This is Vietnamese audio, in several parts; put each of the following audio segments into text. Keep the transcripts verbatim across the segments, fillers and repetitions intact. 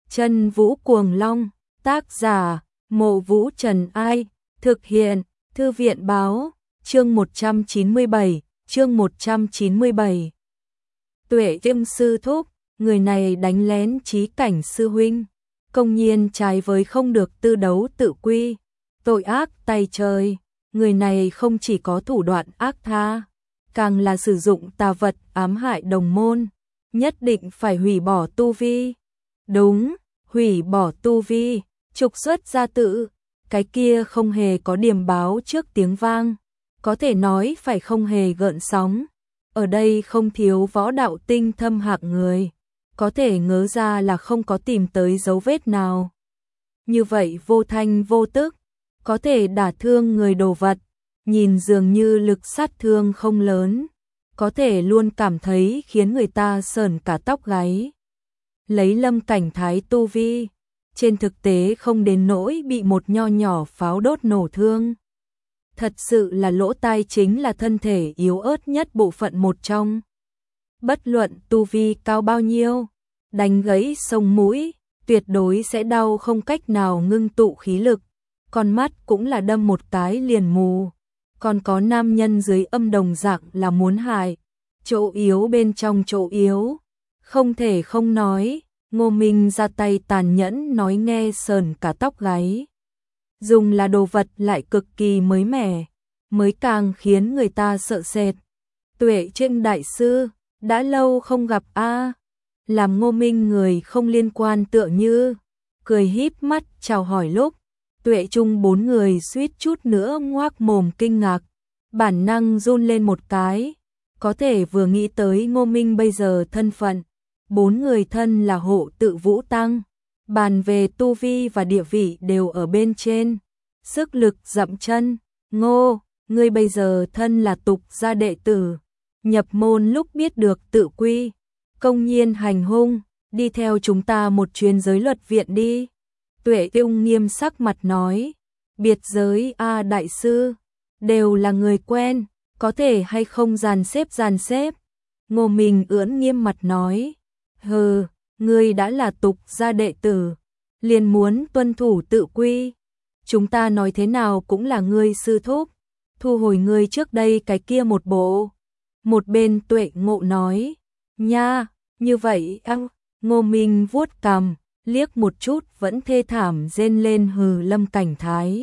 Chân Vũ Cuồng Long, tác giả, Mộ Vũ Trần Ai, thực hiện, Thư viện Báo, chương một trăm chín mươi bảy, chương một trăm chín mươi bảy. Tuệ Tiêm sư thúc, người này đánh lén Chí Cảnh sư huynh, công nhiên trái với không được tư đấu tự quy, tội ác tày trời, người này không chỉ có thủ đoạn ác tha, càng là sử dụng tà vật ám hại đồng môn, nhất định phải hủy bỏ tu vi. Đúng, hủy bỏ tu vi, trục xuất gia tự, cái kia không hề có điểm báo trước tiếng vang, có thể nói phải không hề gợn sóng. Ở đây không thiếu võ đạo tinh thâm hạng người, có thể ngớ ra là không có tìm tới dấu vết nào. Như vậy vô thanh vô tức, có thể đả thương người đồ vật, nhìn dường như lực sát thương không lớn, có thể luôn cảm thấy khiến người ta sởn cả tóc gáy. Lấy Lâm Cảnh Thái tu vi, trên thực tế không đến nỗi bị một nho nhỏ pháo đốt nổ thương. Thật sự là lỗ tai chính là thân thể yếu ớt nhất bộ phận một trong. Bất luận tu vi cao bao nhiêu, đánh gãy sống mũi, tuyệt đối sẽ đau không cách nào ngưng tụ khí lực. Con mắt cũng là đâm một cái liền mù. Còn có nam nhân dưới âm đồng dạng là muốn hại. Chỗ yếu bên trong chỗ yếu. Không thể không nói, Ngô Minh ra tay tàn nhẫn nói nghe sờn cả tóc gáy. Dùng là đồ vật lại cực kỳ mới mẻ, mới càng khiến người ta sợ sệt. Tuệ Trinh đại sư, đã lâu không gặp a. Làm Ngô Minh người không liên quan tựa như, cười híp mắt chào hỏi lúc. Tuệ Trung bốn người suýt chút nữa ngoác mồm kinh ngạc, bản năng run lên một cái, có thể vừa nghĩ tới Ngô Minh bây giờ thân phận, bốn người thân là hộ tự Vũ Tăng, bàn về tu vi và địa vị đều ở bên trên, sức lực dậm chân. Ngô, ngươi bây giờ thân là tục gia đệ tử, nhập môn lúc biết được tự quy, công nhiên hành hung, đi theo chúng ta một chuyến giới luật viện đi. Tuệ Ung nghiêm sắc mặt nói, biệt giới a đại sư, đều là người quen, có thể hay không dàn xếp dàn xếp. Ngô Minh ưỡn nghiêm mặt nói, hừ, ngươi đã là tục gia đệ tử, liền muốn tuân thủ tự quy. Chúng ta nói thế nào cũng là ngươi sư thúc, thu hồi ngươi trước đây cái kia một bộ. Một bên Tuệ Ngộ nói, nha, như vậy ăng. Ngô Minh vuốt cằm, liếc một chút vẫn thê thảm rên lên hừ Lâm Cảnh Thái.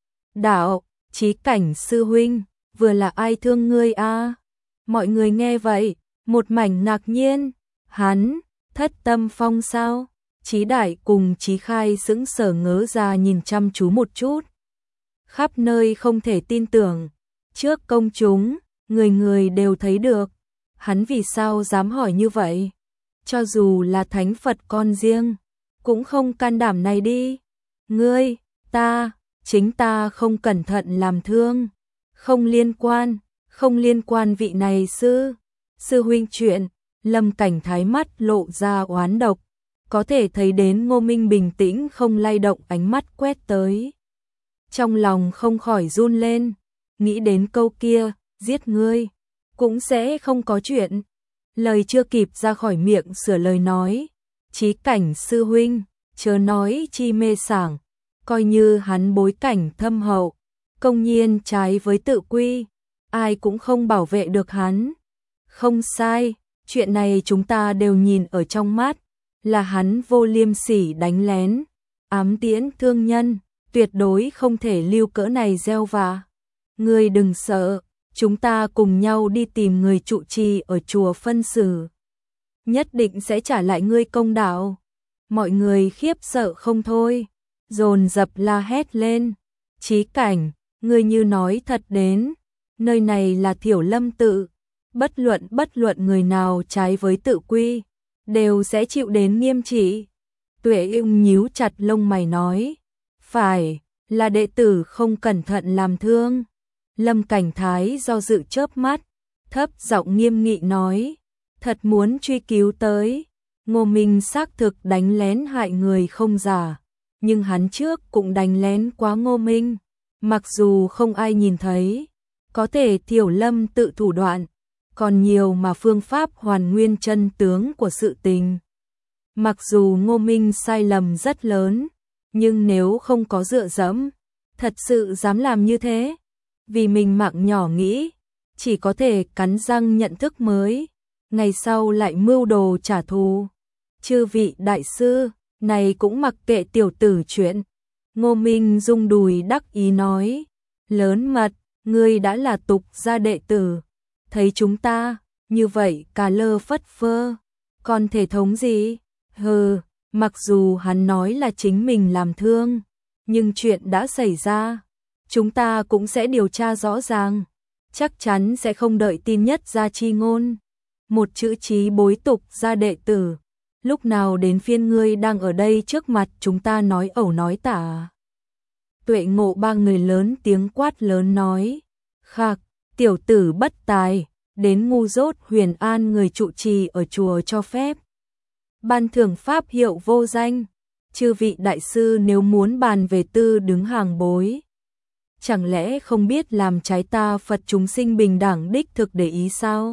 Đạo, Chí Cảnh sư huynh, vừa là ai thương ngươi a? Mọi người nghe vậy, một mảnh ngạc nhiên, hắn, Thất Tâm Phong sao? Chí Đại cùng Chí Khai sững sờ ngớ ra nhìn chăm chú một chút. Khắp nơi không thể tin tưởng, trước công chúng, người người đều thấy được, hắn vì sao dám hỏi như vậy? Cho dù là thánh Phật con riêng, cũng không can đảm này đi. Ngươi, ta, chính ta không cẩn thận làm thương, không liên quan, không liên quan vị này sư, sư huynh chuyện. Lâm Cảnh Thái mắt lộ ra oán độc, có thể thấy đến Ngô Minh bình tĩnh không lay động ánh mắt quét tới. Trong lòng không khỏi run lên, nghĩ đến câu kia, giết ngươi, cũng sẽ không có chuyện. Lời chưa kịp ra khỏi miệng sửa lời nói, Chí Cảnh sư huynh, chớ nói chi mê sảng, coi như hắn bối cảnh thâm hậu, công nhiên trái với tự quy, ai cũng không bảo vệ được hắn. Không sai, chuyện này chúng ta đều nhìn ở trong mắt, là hắn vô liêm sỉ đánh lén, ám tiễn thương nhân, tuyệt đối không thể lưu cỡ này gieo vạ. Ngươi đừng sợ, chúng ta cùng nhau đi tìm người trụ trì ở chùa phân xử, nhất định sẽ trả lại ngươi công đạo. Mọi người khiếp sợ không thôi, dồn dập la hét lên, Chí Cảnh, ngươi như nói thật đến, nơi này là Thiểu Lâm tự, bất luận bất luận người nào trái với tự quy, đều sẽ chịu đến nghiêm trị. Tuệ Ung nhíu chặt lông mày nói, phải, là đệ tử không cẩn thận làm thương. Lâm Cảnh Thái do dự chớp mắt, thấp giọng nghiêm nghị nói, thật muốn truy cứu tới, Ngô Minh xác thực đánh lén hại người không giả, nhưng hắn trước cũng đánh lén quá Ngô Minh, mặc dù không ai nhìn thấy, có thể Thiểu Lâm tự thủ đoạn, còn nhiều mà phương pháp hoàn nguyên chân tướng của sự tình. Mặc dù Ngô Minh sai lầm rất lớn, nhưng nếu không có dựa dẫm, thật sự dám làm như thế. Vì mình mạng nhỏ nghĩ, chỉ có thể cắn răng nhận thức mới, ngày sau lại mưu đồ trả thù. Chư vị đại sư, này cũng mặc kệ tiểu tử chuyện. Ngô Minh rung đùi đắc ý nói, lớn mật, ngươi đã là tục gia đệ tử, thấy chúng ta, như vậy cà lơ phất phơ, còn thể thống gì? Hừ, mặc dù hắn nói là chính mình làm thương, nhưng chuyện đã xảy ra, chúng ta cũng sẽ điều tra rõ ràng, chắc chắn sẽ không đợi tin nhất ra chi ngôn. Một chữ chí bối tục gia đệ tử, lúc nào đến phiên ngươi đang ở đây trước mặt chúng ta nói ẩu nói tả. Tuệ Ngộ ba người lớn tiếng quát lớn nói, khạc, tiểu tử bất tài, đến ngu dốt Huyền An người trụ trì ở chùa cho phép. Ban thưởng pháp hiệu vô danh, chư vị đại sư nếu muốn bàn về tư đứng hàng bối. Chẳng lẽ không biết làm trái ta Phật chúng sinh bình đẳng đích thực để ý sao?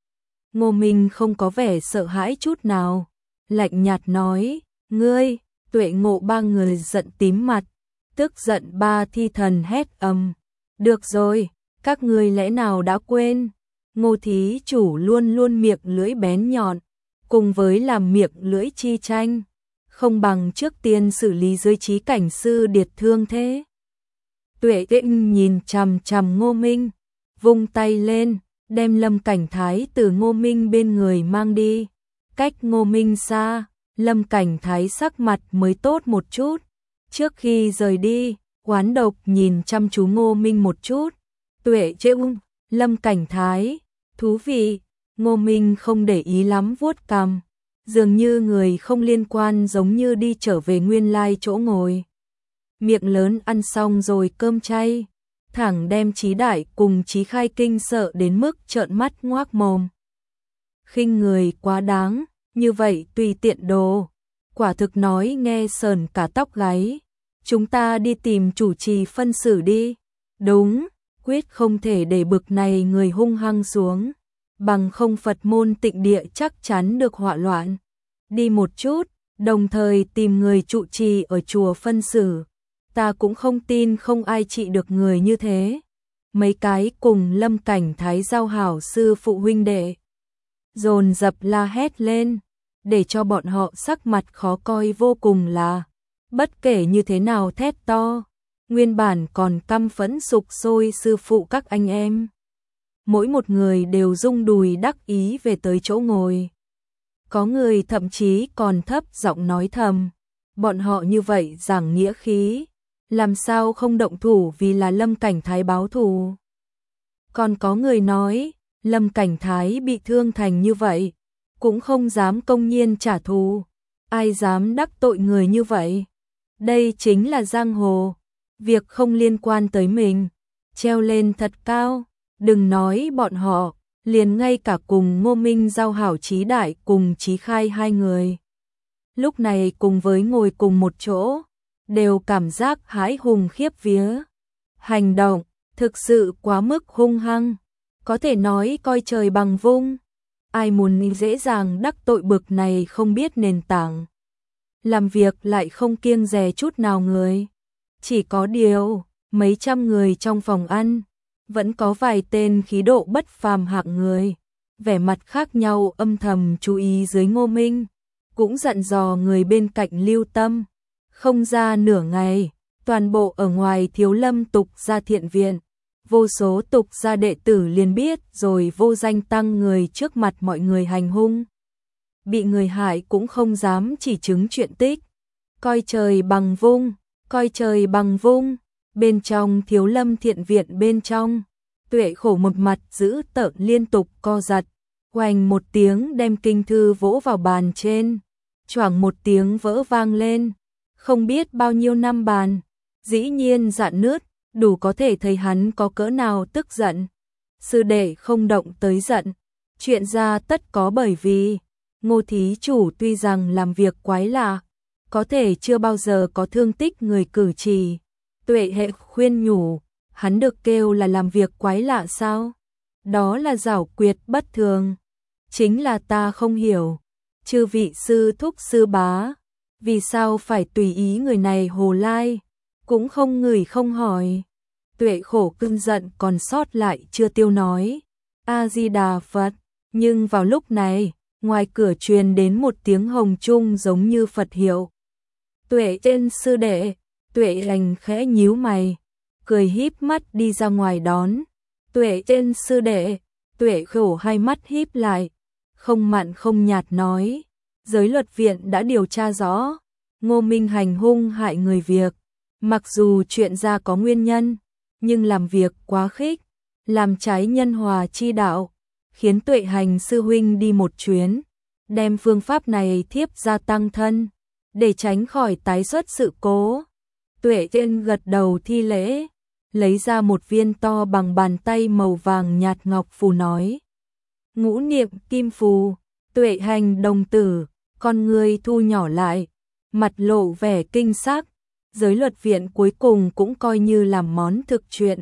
Ngô Minh không có vẻ sợ hãi chút nào, lạnh nhạt nói, ngươi, Tuệ Ngộ ba người giận tím mặt, tức giận ba thi thần hét ầm, được rồi, các ngươi lẽ nào đã quên, Ngô thí chủ luôn luôn miệng lưỡi bén nhọn, cùng với làm miệng lưỡi chi tranh, không bằng trước tiên xử lý dưới trí cảnh sư điệt thương thế. Tuệ Tĩnh nhìn chằm chằm Ngô Minh, vung tay lên, đem Lâm Cảnh Thái từ Ngô Minh bên người mang đi. Cách Ngô Minh xa, Lâm Cảnh Thái sắc mặt mới tốt một chút. Trước khi rời đi, Oán Độc nhìn chăm chú Ngô Minh một chút. Tuệ Tĩnh, Lâm Cảnh Thái, thú vị. Ngô Minh không để ý lắm vuốt cằm, dường như người không liên quan giống như đi trở về nguyên lai chỗ ngồi. Miệng lớn ăn xong rồi cơm chay, thẳng đem Chí Đại cùng Chí Khai kinh sợ đến mức trợn mắt ngoác mồm. Khinh người quá đáng, như vậy tùy tiện đồ, quả thực nói nghe sờn cả tóc gáy. Chúng ta đi tìm chủ trì phân xử đi. Đúng, quyết không thể để bực này người hung hăng xuống, bằng không Phật môn tịnh địa chắc chắn được họa loạn. Đi một chút, đồng thời tìm người trụ trì ở chùa phân xử. Ta cũng không tin không ai trị được người như thế. Mấy cái cùng Lâm Cảnh Thái giao hảo sư phụ huynh đệ dồn dập la hét lên, để cho bọn họ sắc mặt khó coi vô cùng là, bất kể như thế nào thét to, nguyên bản còn căm phẫn sục sôi sư phụ các anh em. Mỗi một người đều rung đùi đắc ý về tới chỗ ngồi. Có người thậm chí còn thấp giọng nói thầm, bọn họ như vậy giảng nghĩa khí, làm sao không động thủ vì là Lâm Cảnh Thái báo thù. Còn có người nói, Lâm Cảnh Thái bị thương thành như vậy, cũng không dám công nhiên trả thù, ai dám đắc tội người như vậy. Đây chính là giang hồ, việc không liên quan tới mình, treo lên thật cao, đừng nói bọn họ, liền ngay cả cùng Ngô Minh giao hảo Chí Đại cùng Chí Khai hai người. Lúc này cùng với ngồi cùng một chỗ, đều cảm giác hãi hùng khiếp vía. Hành động, thực sự quá mức hung hăng, có thể nói coi trời bằng vung. Ai muốn dễ dàng đắc tội bực này không biết nền tảng. Làm việc lại không kiêng dè chút nào người. Chỉ có điều, mấy trăm người trong phòng ăn, vẫn có vài tên khí độ bất phàm hạng người, vẻ mặt khác nhau âm thầm chú ý dưới Ngô Minh, cũng dặn dò người bên cạnh lưu tâm. Không ra nửa ngày, toàn bộ ở ngoài Thiếu Lâm tục gia thiện viện, vô số tục gia đệ tử liền biết rồi vô danh tăng người trước mặt mọi người hành hung. Bị người hại cũng không dám chỉ chứng chuyện tích, coi trời bằng vung, coi trời bằng vung. Bên trong Thiếu Lâm thiện viện bên trong, Tuệ Khổ một mặt giữ tợn liên tục co giật, oành một tiếng đem kinh thư vỗ vào bàn trên, choảng một tiếng vỡ vang lên. Không biết bao nhiêu năm bàn, dĩ nhiên rạn nứt, đủ có thể thấy hắn có cỡ nào tức giận. Sư đệ không động tới giận, chuyện ra tất có bởi vì Ngô thí chủ tuy rằng làm việc quái lạ, có thể chưa bao giờ có thương tích người cử chỉ. Tuệ Hệ khuyên nhủ, hắn được kêu là làm việc quái lạ sao? Đó là giảo quyệt bất thường. Chính là ta không hiểu, chư vị sư thúc sư bá, vì sao phải tùy ý người này hồ lai, cũng không ngửi không hỏi. Tuệ khổ cơn giận còn sót lại chưa tiêu nói, A-di-đà Phật, nhưng vào lúc này, ngoài cửa truyền đến một tiếng hồng trung giống như Phật hiệu. Tuệ trên sư đệ, Tuệ lành khẽ nhíu mày, cười híp mắt đi ra ngoài đón. Tuệ trên sư đệ, Tuệ khổ hai mắt híp lại, không mặn không nhạt nói, giới luật viện đã điều tra rõ, Ngô Minh hành hung hại người việc, mặc dù chuyện ra có nguyên nhân, nhưng làm việc quá khích, làm trái nhân hòa chi đạo, khiến Tuệ hành sư huynh đi một chuyến, đem phương pháp này thiếp gia tăng thân, để tránh khỏi tái xuất sự cố. Tuệ trên gật đầu thi lễ, lấy ra một viên to bằng bàn tay màu vàng nhạt ngọc phù nói. Ngũ niệm kim phù, Tuệ hành đồng tử, con người thu nhỏ lại, mặt lộ vẻ kinh sắc, giới luật viện cuối cùng cũng coi như làm món thực chuyện.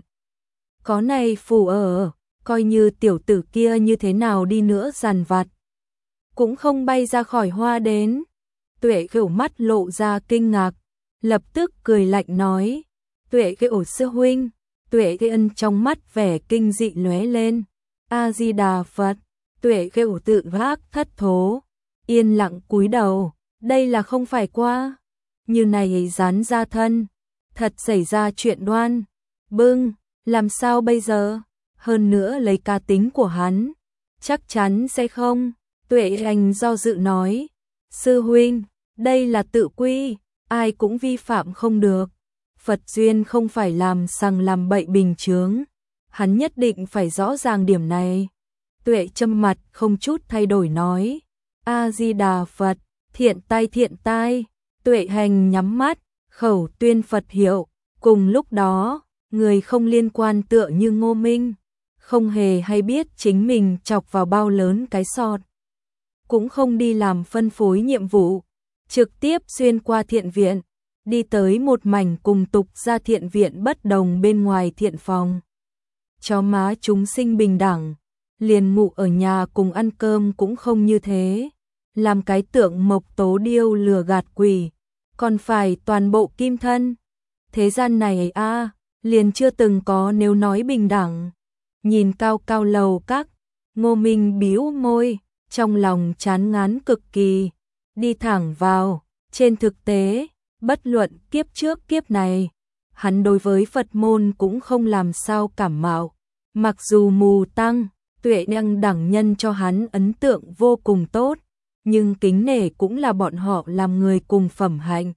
Có này phù ở, coi như tiểu tử kia như thế nào đi nữa giàn vặt, cũng không bay ra khỏi hoa đến. Tuệ kiểu mắt lộ ra kinh ngạc, lập tức cười lạnh nói, Tuệ kiểu sư huynh. Tuệ Ân trong mắt vẻ kinh dị lóe lên, A-di-đà Phật. Tuệ kiểu tự vác thất thố, yên lặng cúi đầu, đây là không phải qua, như này dán ra thân, thật xảy ra chuyện đoan, bưng, làm sao bây giờ, hơn nữa lấy cá tính của hắn, chắc chắn sẽ không. Tuệ Anh do dự nói, sư huynh, đây là tự quy, ai cũng vi phạm không được, Phật duyên không phải làm sằng làm bậy bình chướng, hắn nhất định phải rõ ràng điểm này. Tuệ châm mặt không chút thay đổi nói, A-di-đà Phật, thiện tai thiện tai. Tuệ hành nhắm mắt, khẩu tuyên Phật hiệu, cùng lúc đó, người không liên quan tựa như Ngô Minh, không hề hay biết chính mình chọc vào bao lớn cái sọt, cũng không đi làm phân phối nhiệm vụ, trực tiếp xuyên qua thiện viện, đi tới một mảnh cùng tục ra thiện viện bất đồng bên ngoài thiện phòng. Chó má chúng sinh bình đẳng, liền ngủ ở nhà cùng ăn cơm cũng không như thế, làm cái tượng mộc tố điêu lừa gạt quỷ, còn phải toàn bộ kim thân. Thế gian này a à, liền chưa từng có nếu nói bình đẳng. Nhìn cao cao lầu các, Ngô Minh bĩu môi, trong lòng chán ngán cực kỳ, đi thẳng vào. Trên thực tế, bất luận kiếp trước kiếp này, hắn đối với Phật môn cũng không làm sao cảm mạo, mặc dù mù tăng, Tuệ năng đẳng nhân cho hắn ấn tượng vô cùng tốt, nhưng kính nể cũng là bọn họ làm người cùng phẩm hạnh.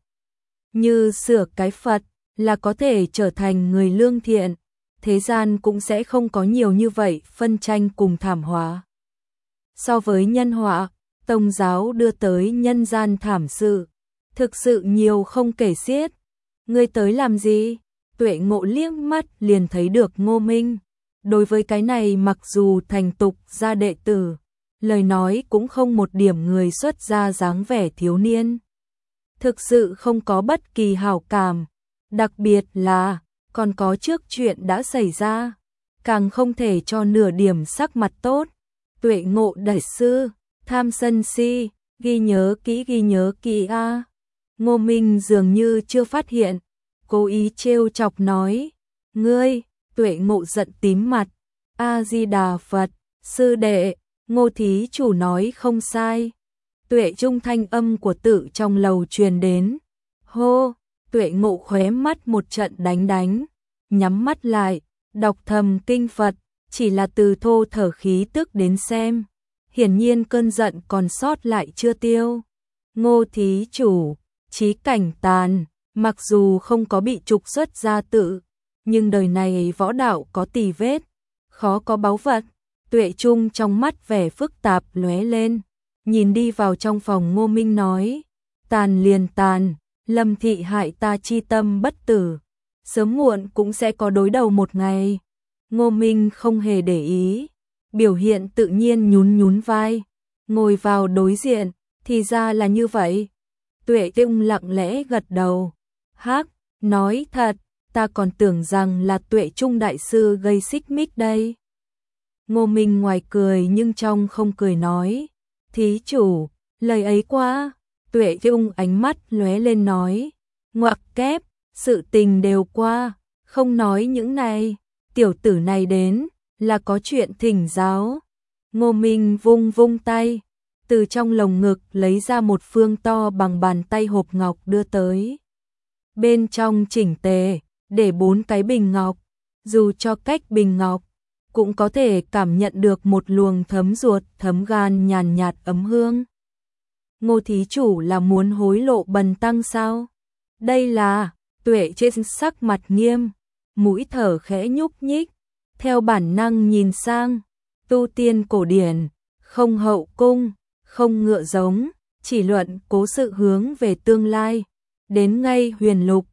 Như sửa cái Phật là có thể trở thành người lương thiện, thế gian cũng sẽ không có nhiều như vậy phân tranh cùng thảm họa. So với nhân họa, Tông giáo đưa tới nhân gian thảm sự, thực sự nhiều không kể xiết. Ngươi tới làm gì? Tuệ Ngộ liếc mắt liền thấy được Ngô Minh. Đối với cái này mặc dù thành tục gia đệ tử, lời nói cũng không một điểm người xuất gia dáng vẻ thiếu niên. Thực sự không có bất kỳ hảo cảm, đặc biệt là còn có trước chuyện đã xảy ra, càng không thể cho nửa điểm sắc mặt tốt. Tuệ Ngộ đại sư, tham sân si, ghi nhớ kỹ ghi nhớ kỹ a. Ngô Minh dường như chưa phát hiện, cố ý trêu chọc nói, ngươi. Tuệ Ngộ giận tím mặt, A-di-đà Phật, sư đệ, Ngô thí chủ nói không sai. Tuệ trung thanh âm của tự trong lầu truyền đến, hô. Tuệ Ngộ khóe mắt một trận đánh đánh, nhắm mắt lại, đọc thầm kinh Phật, chỉ là từ thô thở khí tức đến xem, hiển nhiên cơn giận còn sót lại chưa tiêu. Ngô thí chủ, chí cảnh tàn, mặc dù không có bị trục xuất gia tự, nhưng đời này võ đạo có tì vết, khó có báu vật. Tuệ Trung trong mắt vẻ phức tạp lóe lên, nhìn đi vào trong phòng Ngô Minh nói, tàn liền tàn, Lâm thị hại ta chi tâm bất tử, sớm muộn cũng sẽ có đối đầu một ngày. Ngô Minh không hề để ý, biểu hiện tự nhiên nhún nhún vai, ngồi vào đối diện, thì ra là như vậy. Tuệ Trung lặng lẽ gật đầu, hắc, nói thật, ta còn tưởng rằng là Tuệ Trung đại sư gây xích mích đây. Ngô Minh ngoài cười nhưng trong không cười nói, thí chủ, Lời ấy quá, Tuệ Dung ánh mắt lóe lên nói, ngoặc kép, sự tình đều qua, không nói những này, tiểu tử này đến, là có chuyện thỉnh giáo. Ngô Minh vung vung tay, từ trong lồng ngực lấy ra một phương to bằng bàn tay hộp ngọc đưa tới. Bên trong chỉnh tề, để bốn cái bình ngọc, dù cho cách bình ngọc, cũng có thể cảm nhận được một luồng thấm ruột, thấm gan nhàn nhạt ấm hương. Ngô thí chủ là muốn hối lộ Bần tăng sao? Đây là, Tuệ trên sắc mặt nghiêm, mũi thở khẽ nhúc nhích, theo bản năng nhìn sang, tu tiên cổ điển, không hậu cung, không ngựa giống, chỉ luận cố sự hướng về tương lai, đến ngay huyền lục,